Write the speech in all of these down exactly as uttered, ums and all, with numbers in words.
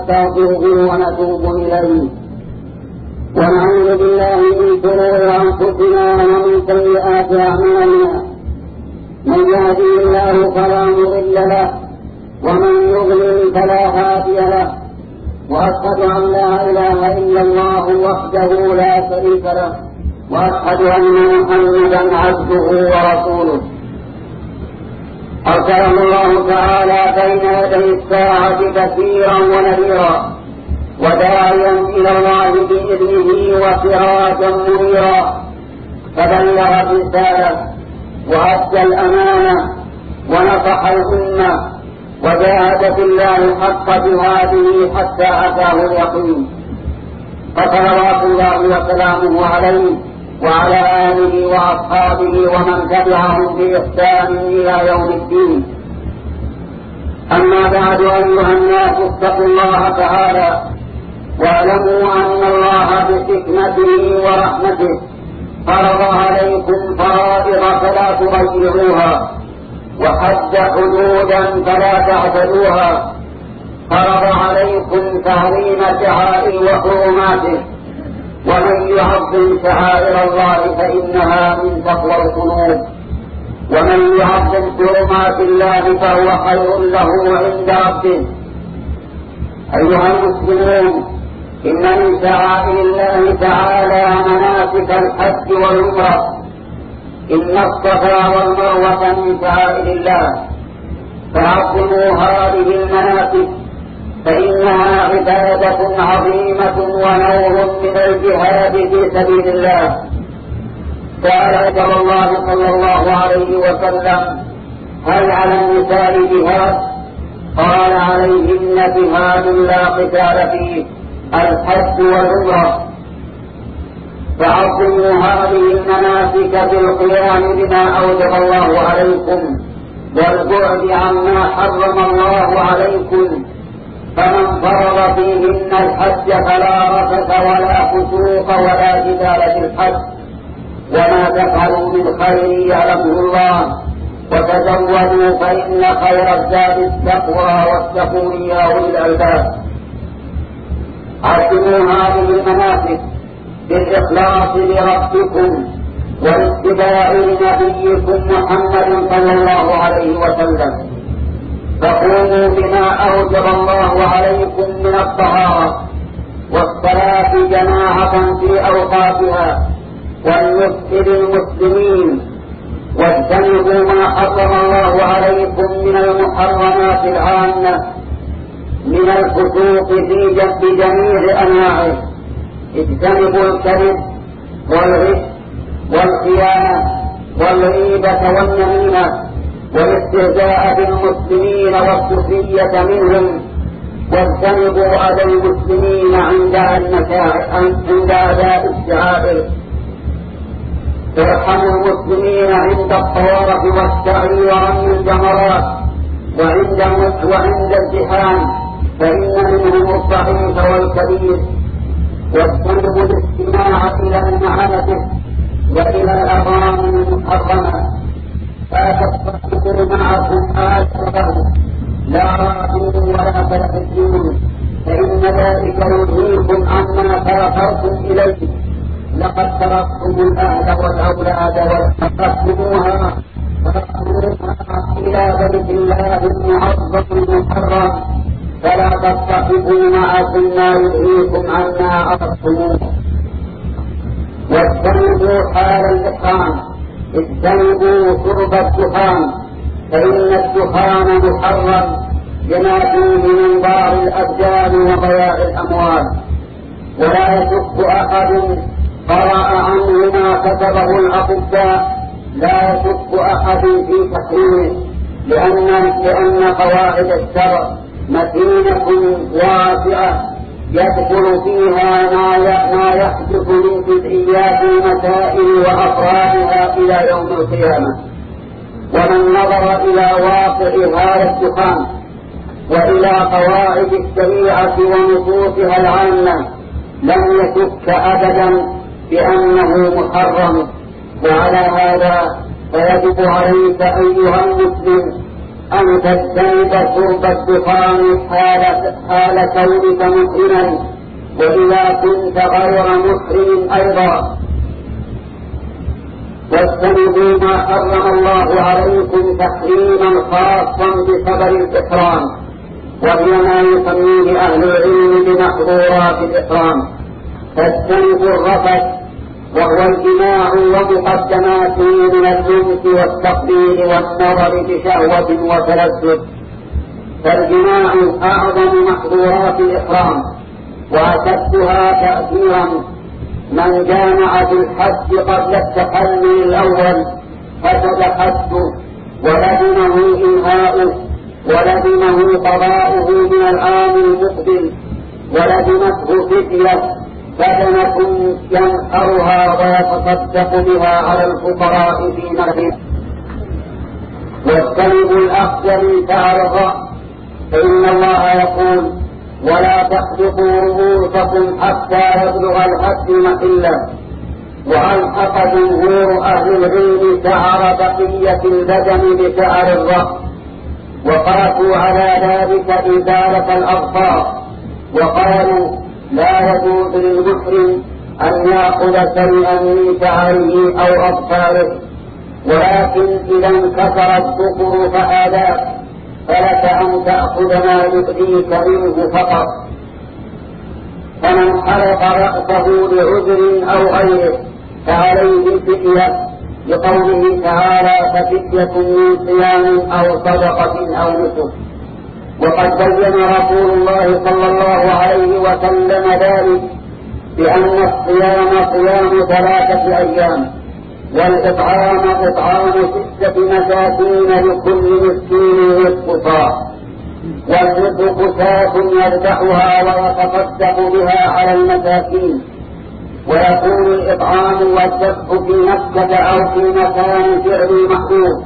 ونستغفره ونتوب إليه، ونعوذ بالله من شرور أنفسنا ومن سيئات أعمالنا، من يهده الله فلا مضل له ومن يضلل فلا هادي له، وأشهد أن لا إله إلا الله وحده لا شريك له، وأشهد أن محمدا عبده ورسوله أرسله الله تعالى بين يدي الساعة بشيرا ونذيرا وداعيا إلى الله بإذنه وسراجا منيرا، فبلغ الرسالة وأدى الأمانة ونصح الأمة وجاهد في الله حق جهاده حتى أتاه اليقين، فصلوات الله وسلامه عليه وعلى آله وأصحابه ومن تبعهم بإحسان إلى يوم الدين. أما بعد، أيها الناس اتقوا الله تعالى واعلموا أن الله بحكمته ورحمته فرض عليكم فرائض فلا تضيعوها، وحد حدودا فلا تعتدوها، فرض عليكم تعظيم شعائر وحرماته، ومن يعظم شعائر الله فإنها من تقوى القلوب، ومن يعظم حرمات الله فهو خير له عند ربه. أيها المسلمون، إن من شعائر الله تعالى مناسك الحج والعمرة، إن الصفا والمروة من شعائر الله، فعظموا هذه المناسك فإنها عبادة عظيمة ونوع من الجهاد في سبيل الله. قال رسول الله صلى الله عليه وسلم: هل على النساء جهاد؟ قال: عليهن جهاد لا قتال فيه، الحج والعمرة. فعظموا هذه المناسك بالقيام بما أوجب الله عليكم والبعد عما حرم الله عليكم، فمن فرض فيهن الحج فلا رفث ولا فسوق ولا جدال في الحج، وما تفعلوا من خير يعلمه الله، وتزودوا فإن خير الزاد التقوى واتقون يا أولي الألباب. عظموا هذه المناسك بالإخلاص لربكم واتباع نبيكم محمد صلى الله عليه وسلم، فقوموا بما أوجب الله عليكم من الطهارة والصلاة جماعة في أوقاتها والنصح للمسلمين، واجتنبوا ما حرم الله عليكم من المحرمات العامة من الفسوق في جميع أنواعه. اجتنبوا الكذب والغش والخيانة والغيبة والنميمة والاستهزاء بالمسلمين والسخرية منهم، واجتنبوا أذى المسلمين عند عند أداء الشعائر. ارحموا المسلمين عند الطواف والسعي ورمي الجمرات وعند وعند الزحام، فإن منهم الضعيف والكبير. واجتنبوا الاستماع إلى المعانة وإلى الأغاني المحرمة، لا تتخذوا معكم آخره لا راضين ولا تلحسون، فإن ذلك يلهيكم عما تركتم إليه. لقد تركتم الأهل والأولاد واتخذتموها إلى بيت الله المعظم المحرم، فلا تتخذوا معكم ما يلهيكم عما أردتموه. واجتنبوا حال الإحرام، اجتنبوا شرب الدخان، فإن الدخان محرم لما فيه من ضار الأبدان وضياع الأموال. ولا يشك أحد قرأ عنه ما كتبه الأطباء، لا يشك أحد في تحريمه، لأن لأن قواعد الشرع متينة واسعة يدخل فيها ما يحدث من جزئيات المسائل وأفرادها إلى يوم القيامة. ومن نظر إلى واقع هذا الدخان وإلى قواعد الشريعة ونصوصها العامة لم يشك أبدا بأنه محرم. وعلى هذا فيجب عليك أيها المسلم أن تجتنب شرب الدخان حال حال كونك محرما، وإذا كنت غير محرم أيضا. واجتنبوا ما حرم الله عليكم تحريما خاصا بسبب الإحرام، وهي ما يسميه أهل العلم بمحظورات الإحرام. فاجتنبوا الرفث، وهو الجماع ومقدماته من اللمس والتقبيل والنظر بشهوة وتلذذ. فالجماع أعظم محظورات الإحرام وأشدها تأثيرا. من جامع في الحج قبل التحلل الأول فسد حجه ولزمه إنهاؤه، ولزمه قضاؤه من العام المقبل، ولزمته فدية بدنة ينحرها ويتصدق بها على الفقراء في مكانه. واجتنبوا الأخذ من شعر الرأس، فإن الله يقول: ولا تحلقوا رؤوسكم حتى يبلغ الهدي محله. وألحق جمهور أهل العلم شعر بقية البدن بشعر الرأس، وقاسوا على ذلك إزالة الأظفار، وقالوا: لا يجوز للمحرم أن يأخذ شيئا من شعره أو أظفاره، ولكن إذا انكسر الذكر فآذاك فلك أن تأخذ ما يؤذيك منه فقط. فمن حلق رأسه لعذر أو غيره فعليه فدية، لقوله تعالى: ففدية من صيام أو صدقة أو نسك. وقد بين رسول الله صلى الله عليه وسلم ذلك بأن الصيام صيام ثلاثة أيام، والإطعام إطعام ستة مساكين لكل مسكين نصف صاع، والنصف شاة يذبحها ويتصدق بها على المساكين. ويكون الإطعام والذبح في مكة أو في مكان فعل محدود.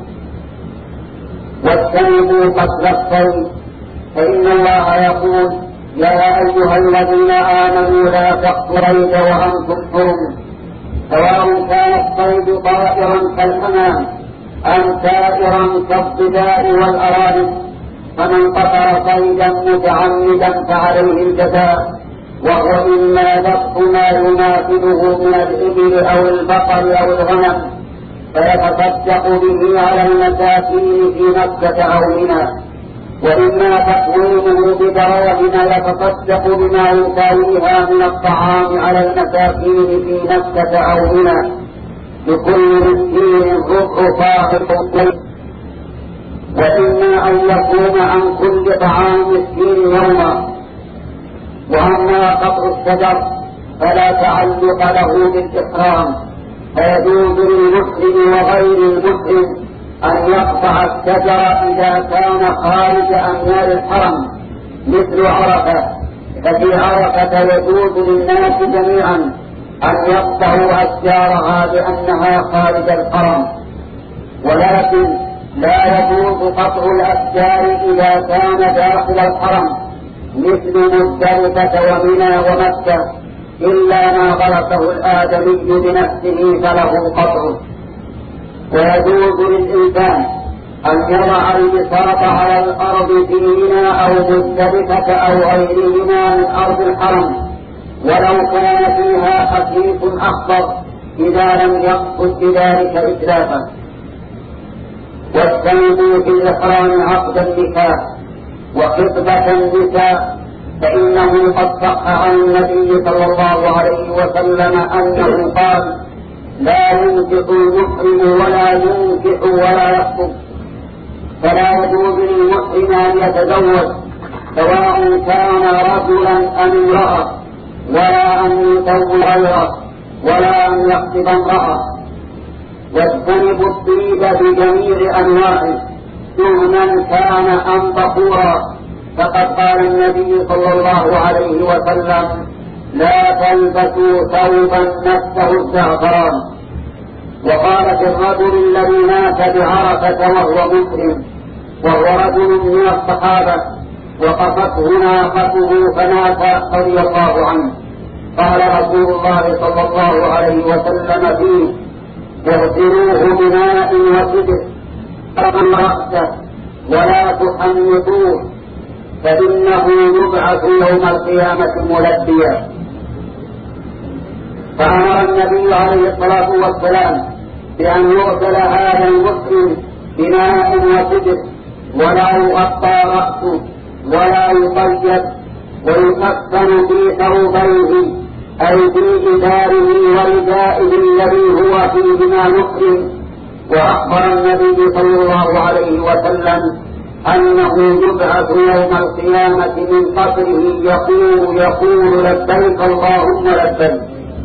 واجتنبوا قتل الصيد، فإن الله يقول: يا أيها الذين آمنوا لا تقتلوا الصيد وأنتم حرم، سواء كان الصيد طائرا كالحمام أم سائرا كالضباء والأرانب. فمن قتل صيدا متعمدا فعليه الجزاء، وهو إما ذبح ما يماثله من الإبل أو البقر أو الغنم، فيتصدق به على المساكين في مكة أو منى، وإما تقويمه بدراهم يتصدق بما يساويها من الطعام على المساكين في مكة أو منى، لكل مسكين ربع صاع. وإما أن يكون عن كل طعام مسكين يوما. وأما قطع الشجر فلا تعلق له بالإحرام، فيجوز للمسلم وغير المسلم أن يقطع الشجر إذا كان خارج أميال الحرم، مثل عرفة. ففي عرفة يجوز للناس جميعا أن يقطعوا أشجارها لأنها خارج الحرم، ولكن لا يجوز قطع الأشجار إذا كان داخل الحرم، مثل مزدلفة ومنى ومكة، إلا ما غرسه الآدمي بنفسه فله قطعه. ويجوز للإنسان أن يضع البساط على الأرض في منى أو مزدلفة أو غيرهما من أرض الحرم، ولو كان فيها خفيف أخضر، إذا لم يقصد بذلك إتلافا. واجتنبوا في الإحرام عقد النكاح وخطبة النساء، فإنه قد صح عن النبي صلى الله عليه وسلم أنه قال: لا ينكح المحرم ولا ينكح ولا يخطب. فلا يجوز للمحرم أن يتزوج، سواء كان رجلا أم امرأة، ولا أن يزوج غيره، ولا أن يخطب امرأة. واجتنبوا الطيب بجميع أنواعه، سهما كان أم بخورا، فقد قال النبي صلى الله عليه وسلم: لا تلبسوا ثوبا نفسه الزعفران. وقال في الرجل الذي مات بعرفة وهو مسلم، وهو رجل من الصحابة، وقفته ناقته فمات رضي الله عنه، قال رسول الله صلى الله عليه وسلم فيه: اغسلوه بماء وسدر، فرغم رأسه ولا تحنطوه فإنه يبعث يوم القيامة ملبيا. فأمر النبي عليه الصلاة والسلام بأن يغسل هذا المسلم بماء وسدر ولا يغطى رأسه ولا يقيد ويكفن في ثوبيه أي في إزاره وردائه الذي هو فيهما مسلم. وأخبر النبي صلى الله عليه وسلم أنه يبعث يوم القيامة من قبره يقول يقول لبيك اللهم لبيك.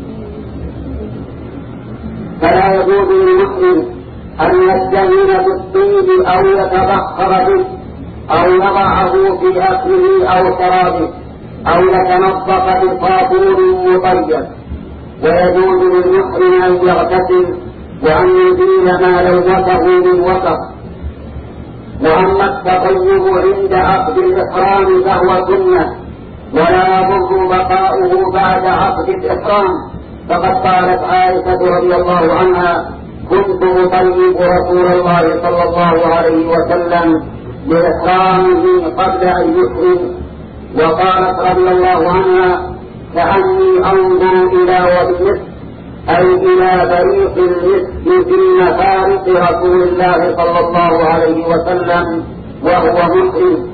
فلا يجوز للمسلم أن يستهين بالطيب أو يتبخر به أو يضعه في أكله أو شرابه أو يتنظف بصابون مطيب. ويجوز للمحرم أن يغتسل وأن يزيل ما لوثه من وسط. وأما التطيب عند عقد الإحرام فهو سنة ولا يضر بقاؤه بعد عقد الإحرام، فقد قالت عائشة رضي الله عنها: كنت أطيب رسول الله صلى الله عليه وسلم لإحرامه قبل أن يحرم. وقالت رضي الله عنها: كأني أنظر إلى وجه أي إلى بريق المسك في مفارق رسول الله صلى الله عليه وسلم وهو محرم.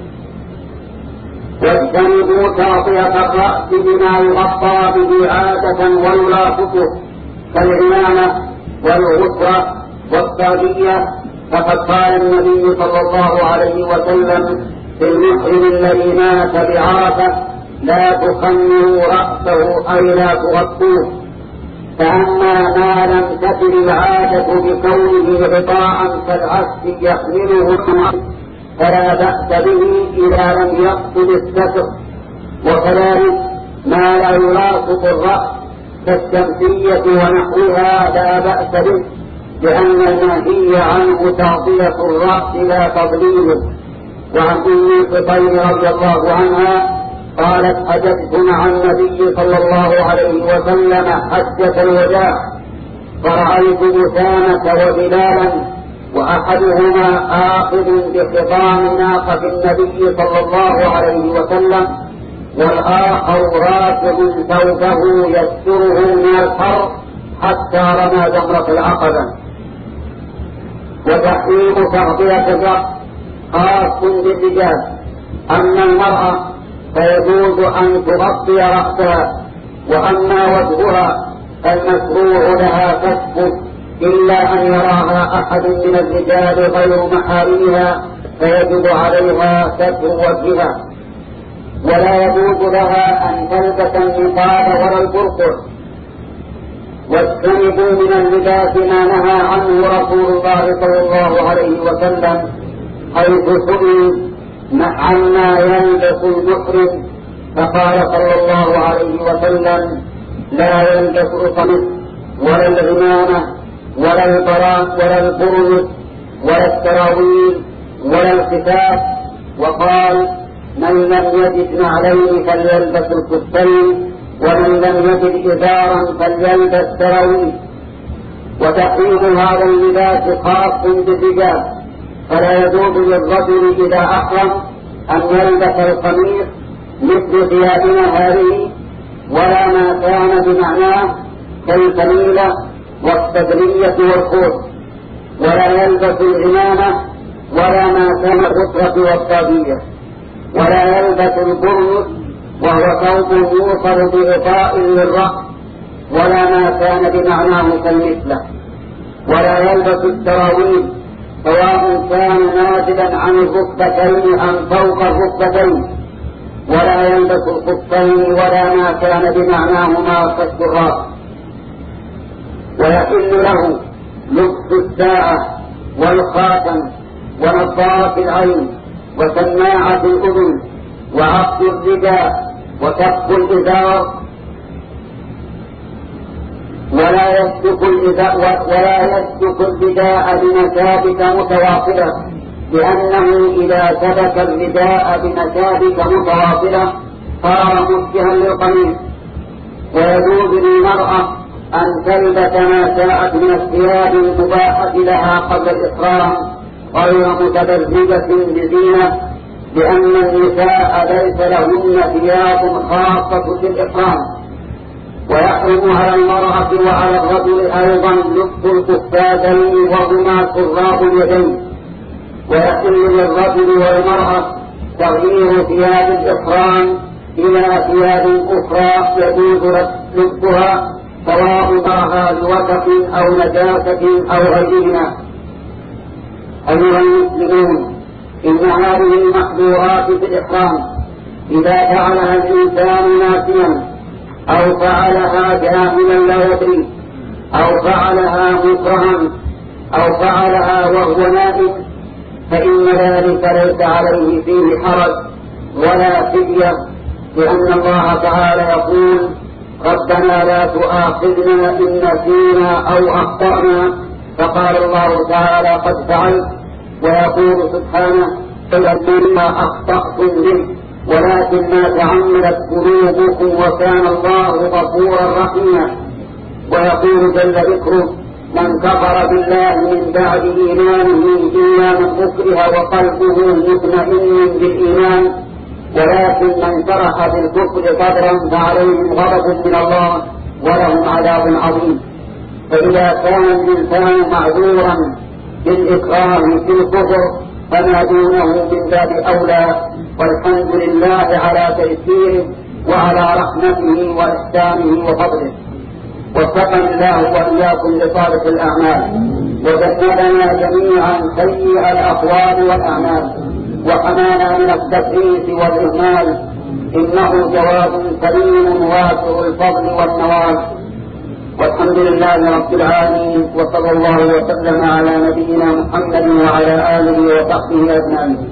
واجتنبوا تغطية الرأس بما يغطى به عادة ويلاصقه كالعمامة والغسرة والصاجية، فقد قال النبي صلى الله عليه وسلم في المحرم الذي مات بعرفة: لا تخمروا رأسه أي لا تغطوه. فأما ما لم تكن العادة بكونه غطاء كالعسل يحمله فلا بأس به إذا لم يقصد الستر. وكذلك ما لا يلاصق الرأس كالشمسية ونحوها لا بأس به، لأن المنهي عنه تغطية الرأس لا تضليله. وعن أم قطير رضي الله عنها قالت: حججت مع النبي صلى الله عليه وسلم حجة الوداع فرأيت أسامة وبلالا وأحدهما آخذ بخطام ناقة النبي صلى الله عليه وسلم والآخر رافع ثوبه يستره من الحر حتى رمى جمرة العقبة. وتحريم تغطية الرأس خاص بالرجال. أما المرأة فيجوز أن تغطي رأسها، وأما وجهها فالمشروع لها كشفه إلا أن يراها أحد من الرجال غير محارمها فيجب عليها ستر وجهها. ولا يجوز لها أن تلبس النقاب ولا البرقع. واجتنبوا من اللباس ما نهى عنه رسول الله صلى الله عليه وسلم حيث سئل عما يلبس المحرم فقال صلى الله عليه وسلم: لا يلبس القميص ولا العمامة ولا البراء ولا البرنس ولا السراويل ولا الكتاب. وقال: من لم يجد نعلين فليلبس الكفين ومن لم يجد إزارا فليلبس سراويل. وتحريم هذا اللباس خاص بالرجال، فلا يجوز للرجل إذا أحرم أن يلبس القميص مثل ثيابنا هذه ولا ما كان بمعناه كالكميلة والسدرية والخوذ، ولا يلبس العمامة ولا ما كان الغسرة والصابية، ولا يلبس البرنس وهو ثوب يوصل بغطاء للرأس ولا ما كان بمعناه كالمثلة، ولا يلبس السراويل سواء كان نازلا عن الركبتين أم فوق الركبتين، ولا يلبس الخفين ولا ما كان بمعناهما كالشراط. ويحل له لبس الساعة والخاتم ونظارة العين وسماعة الأذن وعقد الرداء وكف الإزار، ولا يسلك الرداء ولا يسلك الرداء بمشابك متواصلة، لأنه إذا سلك الرداء بمشابك متواصلة صار مشبها للقميص. ويجوز للمرأة أن تلبس ما شاءت من الثياب المباحة لها قبل الإحرام غير متبرجة بزينة، لأن النساء ليس لهن ثياب خاصة في الإحرام. ويحرم على المرأة وعلى الرجل أيضا لبس القفازين وهما كراب اليدين. ويحل للرجل والمرأة تغيير ثياب الإحرام إلى ثياب أخرى يجوز لبسها سواء ظهرها لوسخ أو نجاسة أو غيرهما. أيها المسلمون، إن هذه المحظورات في الإحرام إذا فعلها الإنسان ناسيا أو فعلها جاهلا لا يدري أو فعلها مكرها أو فعلها وهو نائم فإن ذلك ليس عليه فيه حرج ولا فدية، لأن الله تعالى يقول: ربنا لا تؤاخذنا إن نسينا أو أخطأنا. فقال الله تعالى: قد فعلت. ويقول سبحانه: قل ما أخطأتم به ولكن ما تعمدت قلوبكم وكان الله غفورا رحيما. ويقول جل ذكره: من كفر بالله من بعد إيمانه إلا من أكره وقلبه مطمئن بالإيمان، ولكن من شرح بالكفر صدرا فعليهم غضب من الله ولهم عذاب عظيم. فإذا كان الإنسان معذورا بالإكراه في الكفر فما دونه من باب أولى، والحمد لله على تيسيره وعلى رحمته وإحسانه وفضله. وفقنا الله وإياكم لصالح الأعمال، وجنبنا جميعا سيء الأقوال والأعمال، وحمانا من التفريط والإهمال، إنه جواب كريم واسع الفضل والنوال. والحمد لله رب العالمين، وصلى الله وسلم على نبينا محمد وعلى آله وصحبه أجمعين.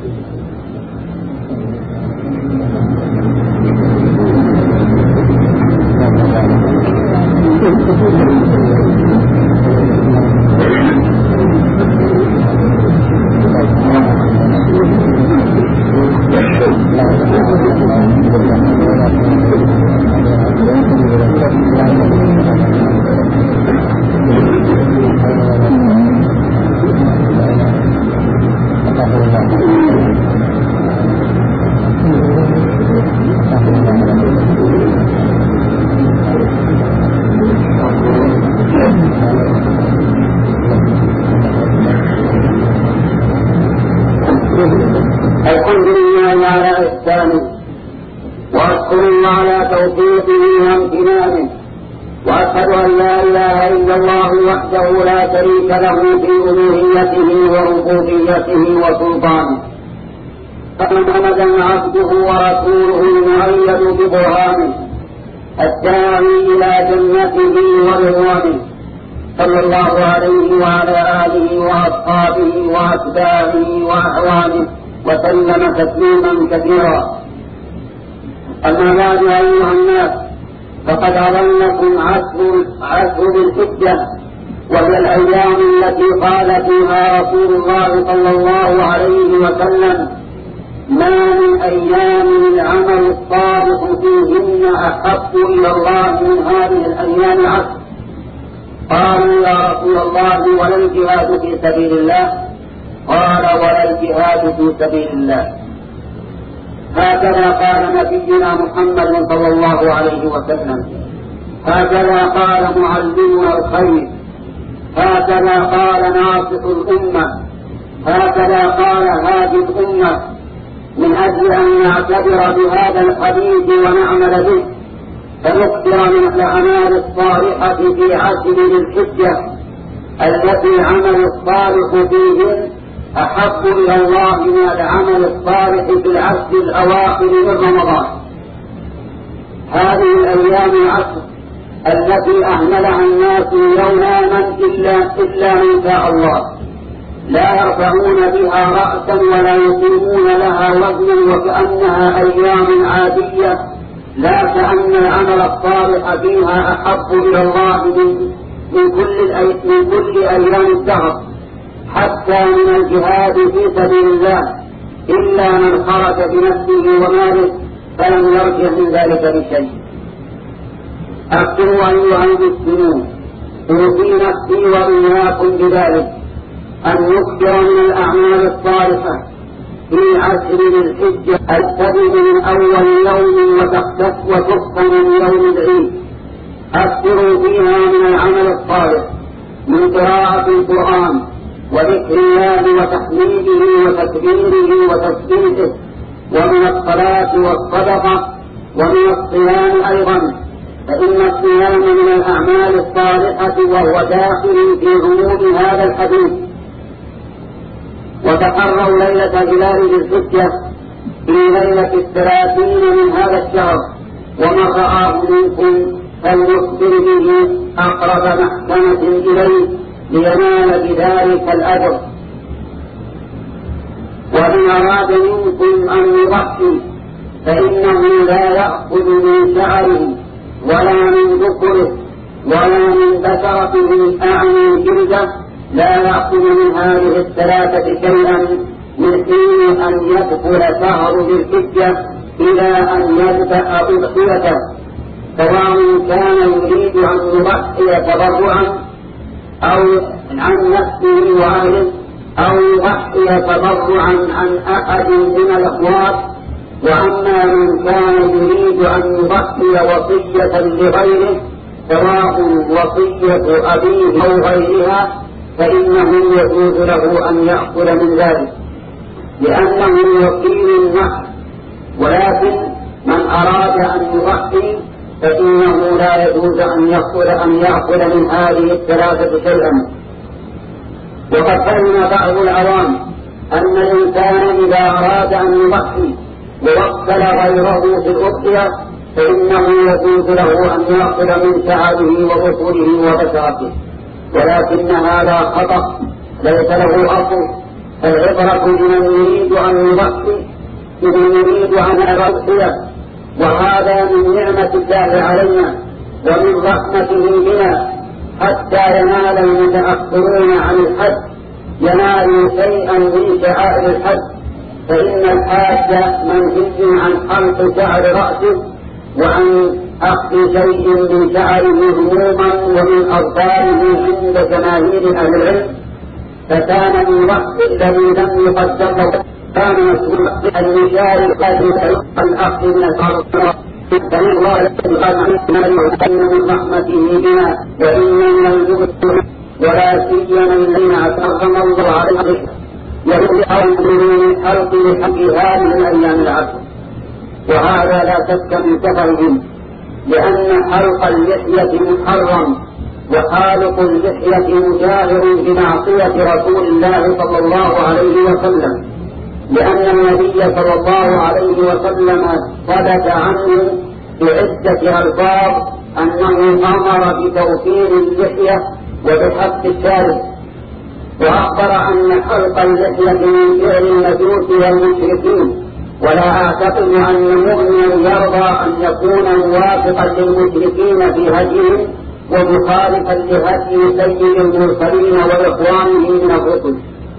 الحمد لله على إحسانه، وأشكر الله على توفيقه وامتنانه، وأشهد أن لا إله إلا الله وحده لا شريك له في ألوهيته وربوبيته وسلطانه. فمحمدا عبده ورسوله المؤيد ببرهانه الداعي إلى جنته ورضوانه، صلى الله عليه وعلى آله وأصحابه وأتباعه وأعوانه وسلم تسليما كثيرا. أما بعد أيها الناس، فقد أظلكم عشر عشر بالحجة، وهي الأيام التي قال فيها رسول الله صلى الله عليه وسلم: ما من أيام العمل الصالح فيهن أحب إلى الله من هذه الأيام العشر. قالوا: يا رسول الله ولا الجهاد في سبيل الله؟ قال: ولا الجهاد في سبيل الله. هكذا قال نبينا محمد صلى الله عليه وسلم، هكذا قال معلمنا الخير، هكذا قال ناصح الأمة، هكذا قال هادي الأمة. من أجل أن نعتبر بهذا الحديث ونعمل به، فنكثر من الأعمال الصالحة في عشر ذي الحجة التي عمل الصالح فيهن أحب إلى الله من العمل الصالح في العشر الأواخر من رمضان. هذه الأيام العشر التي أهملها الناس يوما إلا إلا من شاء الله، لا يرفعون بها رأسا ولا يقيمون لها وزنا، وكأنها أيام عادية، لا كأن العمل الصالح فيها أحب إلى الله من, من, كل, من كل أيام الدهر، حتى من الجهاد في سبيل الله، إلا من خرج بنفسه وماله فلم يرجع من ذلك بشيء. أذكروا أيها المسلمون، أوصي نفسي وإياكم بذلك، أن نكثر من الأعمال الصالحة في عشر ذي الحجة تبدأ من أول يوم وتختم من يوم العيد. أكثروا فيها من العمل الصالح من قراءة القرآن وذكر الله وتحميده وتكبيره وتسبيحه، ومن الصلاة والصدقة، ومن الصيام أيضا، فإن الصيام من الأعمال الصالحة وهو داخل في عموم هذا الحديث. وتقروا ليلة هلال ذي الحجة في ليلة الثلاثين من هذا الشهر، ومن رآه منكم فليخبر به أقرب محكمة إليه لينال بذلك الأجر. ومن أراد منكم أن يضحي فإنه لا يأخذ من شعره ولا من ذكره ولا من بشرته أعني جلده، لا يأخذ من هذه الثلاثة شيئا من حين أن يدخل شهر ذي الحجة إلى أن يبدأ أضحيته، سواء كان يريد أن يضحي تبرعا أو عن نفسه وأهله، أو يضحي تبرعا عن أحد من الأخوات. وأما من كان يريد أن يضحي وصية لغيره، سواء وصية أبيه أو غيرها، فإنه يجوز له أن يأخذ من ذلك لأنه يقيم النحر. ولكن من أراد أن يضحي فإنه لا يجوز أن يأخذ أن يأخذ من هذه الثلاثة شيئا. وقد فهم بعض العوام أن الإنسان إذا أراد أن يضحي ووكل غيره في الأضحية فإنه يجوز له أن يأخذ من شعره وأصوله وبشرته، ولكن هذا خطأ ليس له أصل. العبرة بمن يريد أن يضحي بمن يريد أن يضحي، وهذا من نعمة الله علينا ومن رحمته بنا، حتى ينال المتأخرون عن الحج ينالوا شيئا من شعائر الحج. فإن الحاج منهي عن حلق شعر رأسه وعن أخذ شيء من شعره عموما ومن أظفاره عند جماهير أهل العلم. فكان من وقت الذي لم يقدر له كان مسؤول أن يشارك الأخذ من الأرض، فإن الله يقال من رحمته بنا وإن من الجبن ولا سيما الذين أكرم الله عليه يرجع من حلق لحق هذه الأيام العشر. وهذا لا شك من كفرهم، لأن حلق اللحية محرم، وحالق اللحية مجاهر بمعصية رسول الله صلى الله عليه وسلم، لأن النبي صلى الله عليه وسلم ثبت عنه بعدة ألفاظ أنه أمر بتوفير اللحية وبحق الشارب، وأخبر أن حلق اللحية من فعل المجوس والمشركين. ولا أعتقد أن مؤمنا يرضى أن يكون موافقا للمشركين في هديهم ومخالفا لهدي سيد المرسلين وإخوانه من الرسل.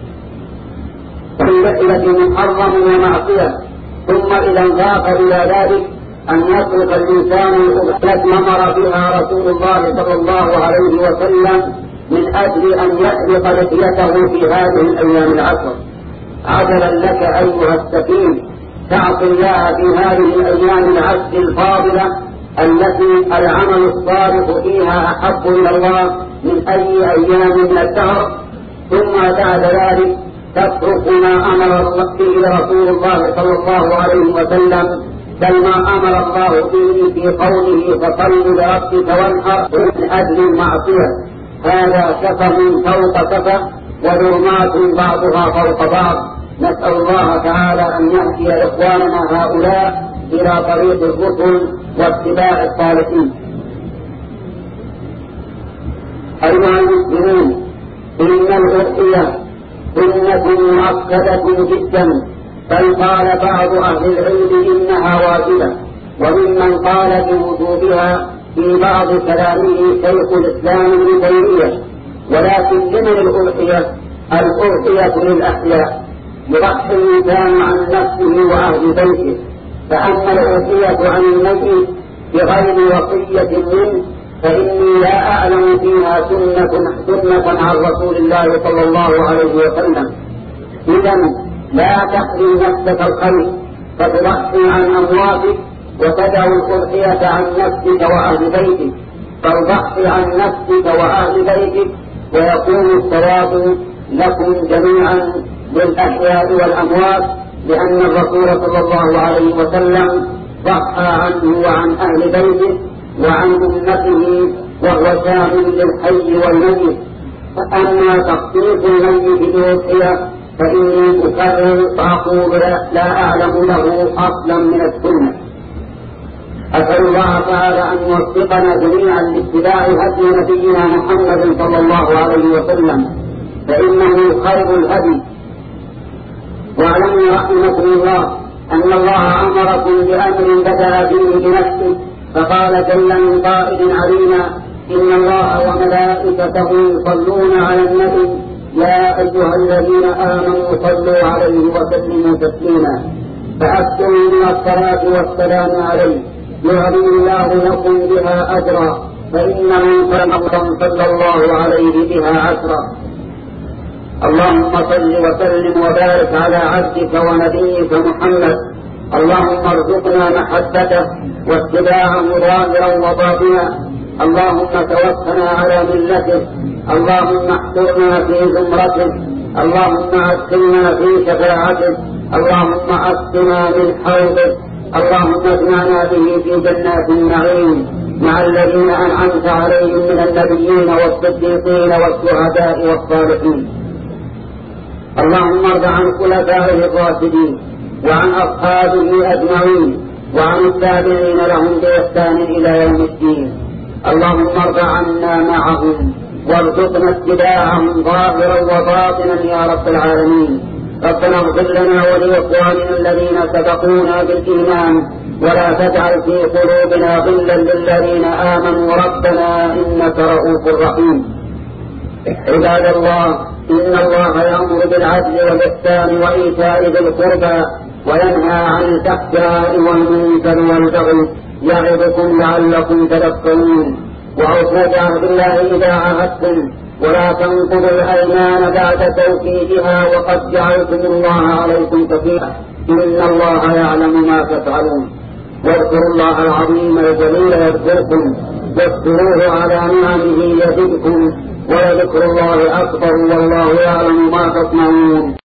اللحية محرم ومعصية. ثم إذا انضاف إلى ذلك أن يترك الإنسان التي أمر بها رسول الله صلى الله عليه وسلم من أجل أن يحلق لحيته في هذه الأيام العشر. عجبا لك أيها السفين، تعصي الله في هذه الأيام العشر الفاضلة التي العمل الصالح فيها أحب إلى الله من أي أيام من الدهر، ثم بعد ذلك تترك ما أمر به رسول الله صلى الله عليه وسلم، بل ما أمر الله به في قوله فصل لربك وانحر من أجل المعصية. هذا شفه فوق شفه وظلمات بعضها فوق بعض. نسأل الله تعالى أن يهدي إخواننا هؤلاء إلى طريق الرسل واتباع الصالحين. أيها المسلمون، إن الأضحية سنة مؤكدة جدا، بل قال بعض أهل العلم إنها واجبة، وممن قال بوجوبها في بعض كلامه شيخ الإسلام ابن تيمية. ولكن لمن الأضحية؟ الأضحية للأحياء، يضحي الإنسان عن نفسه وأهل بيته. فأما الأضحية عن الميت بغير وصية منه فإني لا أعلم فيها سنة سنة عن رسول الله صلى الله عليه وسلم. إذا لا تحرم نفسك الخير فتضحي عن أمواتك وتدع الأضحية عن نفسك وأهل بيتك، فاضحي عن نفسك وأهل بيتك ويكون الثواب لكم جميعا للأحياء والأموات، لأن الرسول صلى الله عليه وسلم ضحى عنه وعن أهل بيته وعن أمته وهو شامل للحي والميت. فأما تخصيص الميت بالأضحية فإني أكرر فأقول لا أعلم له أصلا من السنة. أسأل الله تعالى أن يوفقنا جميعا لاتباع هدي نبينا محمد صلى الله عليه وسلم، فإنه خير الهدي. واعلموا رحمكم الله أن الله أمركم بأمر بدأ به بنفسه، فقال جل من قائل علينا: إن الله وملائكته يصلون على النبي يا أيها الذين آمنوا صلوا عليه وسلموا تسليما. فأكثروا من الصلاة والسلام عليه يعظم الله لكم بها أجرا، فإن من صلى صلى الله عليه بها عشرا. اللهم صل وسلم وبارك على عبدك ونبيك محمد. اللهم ارزقنا محبته واتباعه ظاهرا وباطنا. اللهم توفنا على ملته. اللهم احشرنا في زمرته. اللهم ادخلنا في شفاعته. اللهم اسقنا من حوضه. اللهم اجمعنا به في جنات النعيم مع الذين انعمت عليهم من النبيين والصديقين والشهداء والصالحين. اللهم ارض عن خلفائه الراشدين وعن اصحابه اجمعين وعن التابعين لهم باحسان الى يوم الدين. اللهم ارض عنا معهم وارزقنا اتباعهم ظاهرا وباطنا يا رب العالمين. ربنا اغفر لنا ولاخواننا الذين سبقونا بالايمان ولا تجعل في قلوبنا غلا للذين امنوا ربنا انك رؤوف رحيم. عباد الله، ان الله يامر بالعدل والاحسان وايتاء ذي القربى وينهى عن الفحشاء والمنكر والبغي يعظكم لعلكم تذكرون. واوفوا بعهد الله اذا عاهدتم ولا تنقضوا الايمان بعد توكيدها وقد جعلتم الله عليكم كفيلا ان الله يعلم ما تفعلون. واذكروا الله العظيم الجليل يذكركم واذكروه على نعمه يزدكم ولذكر الله اكبر والله يعلم ما تصنعون.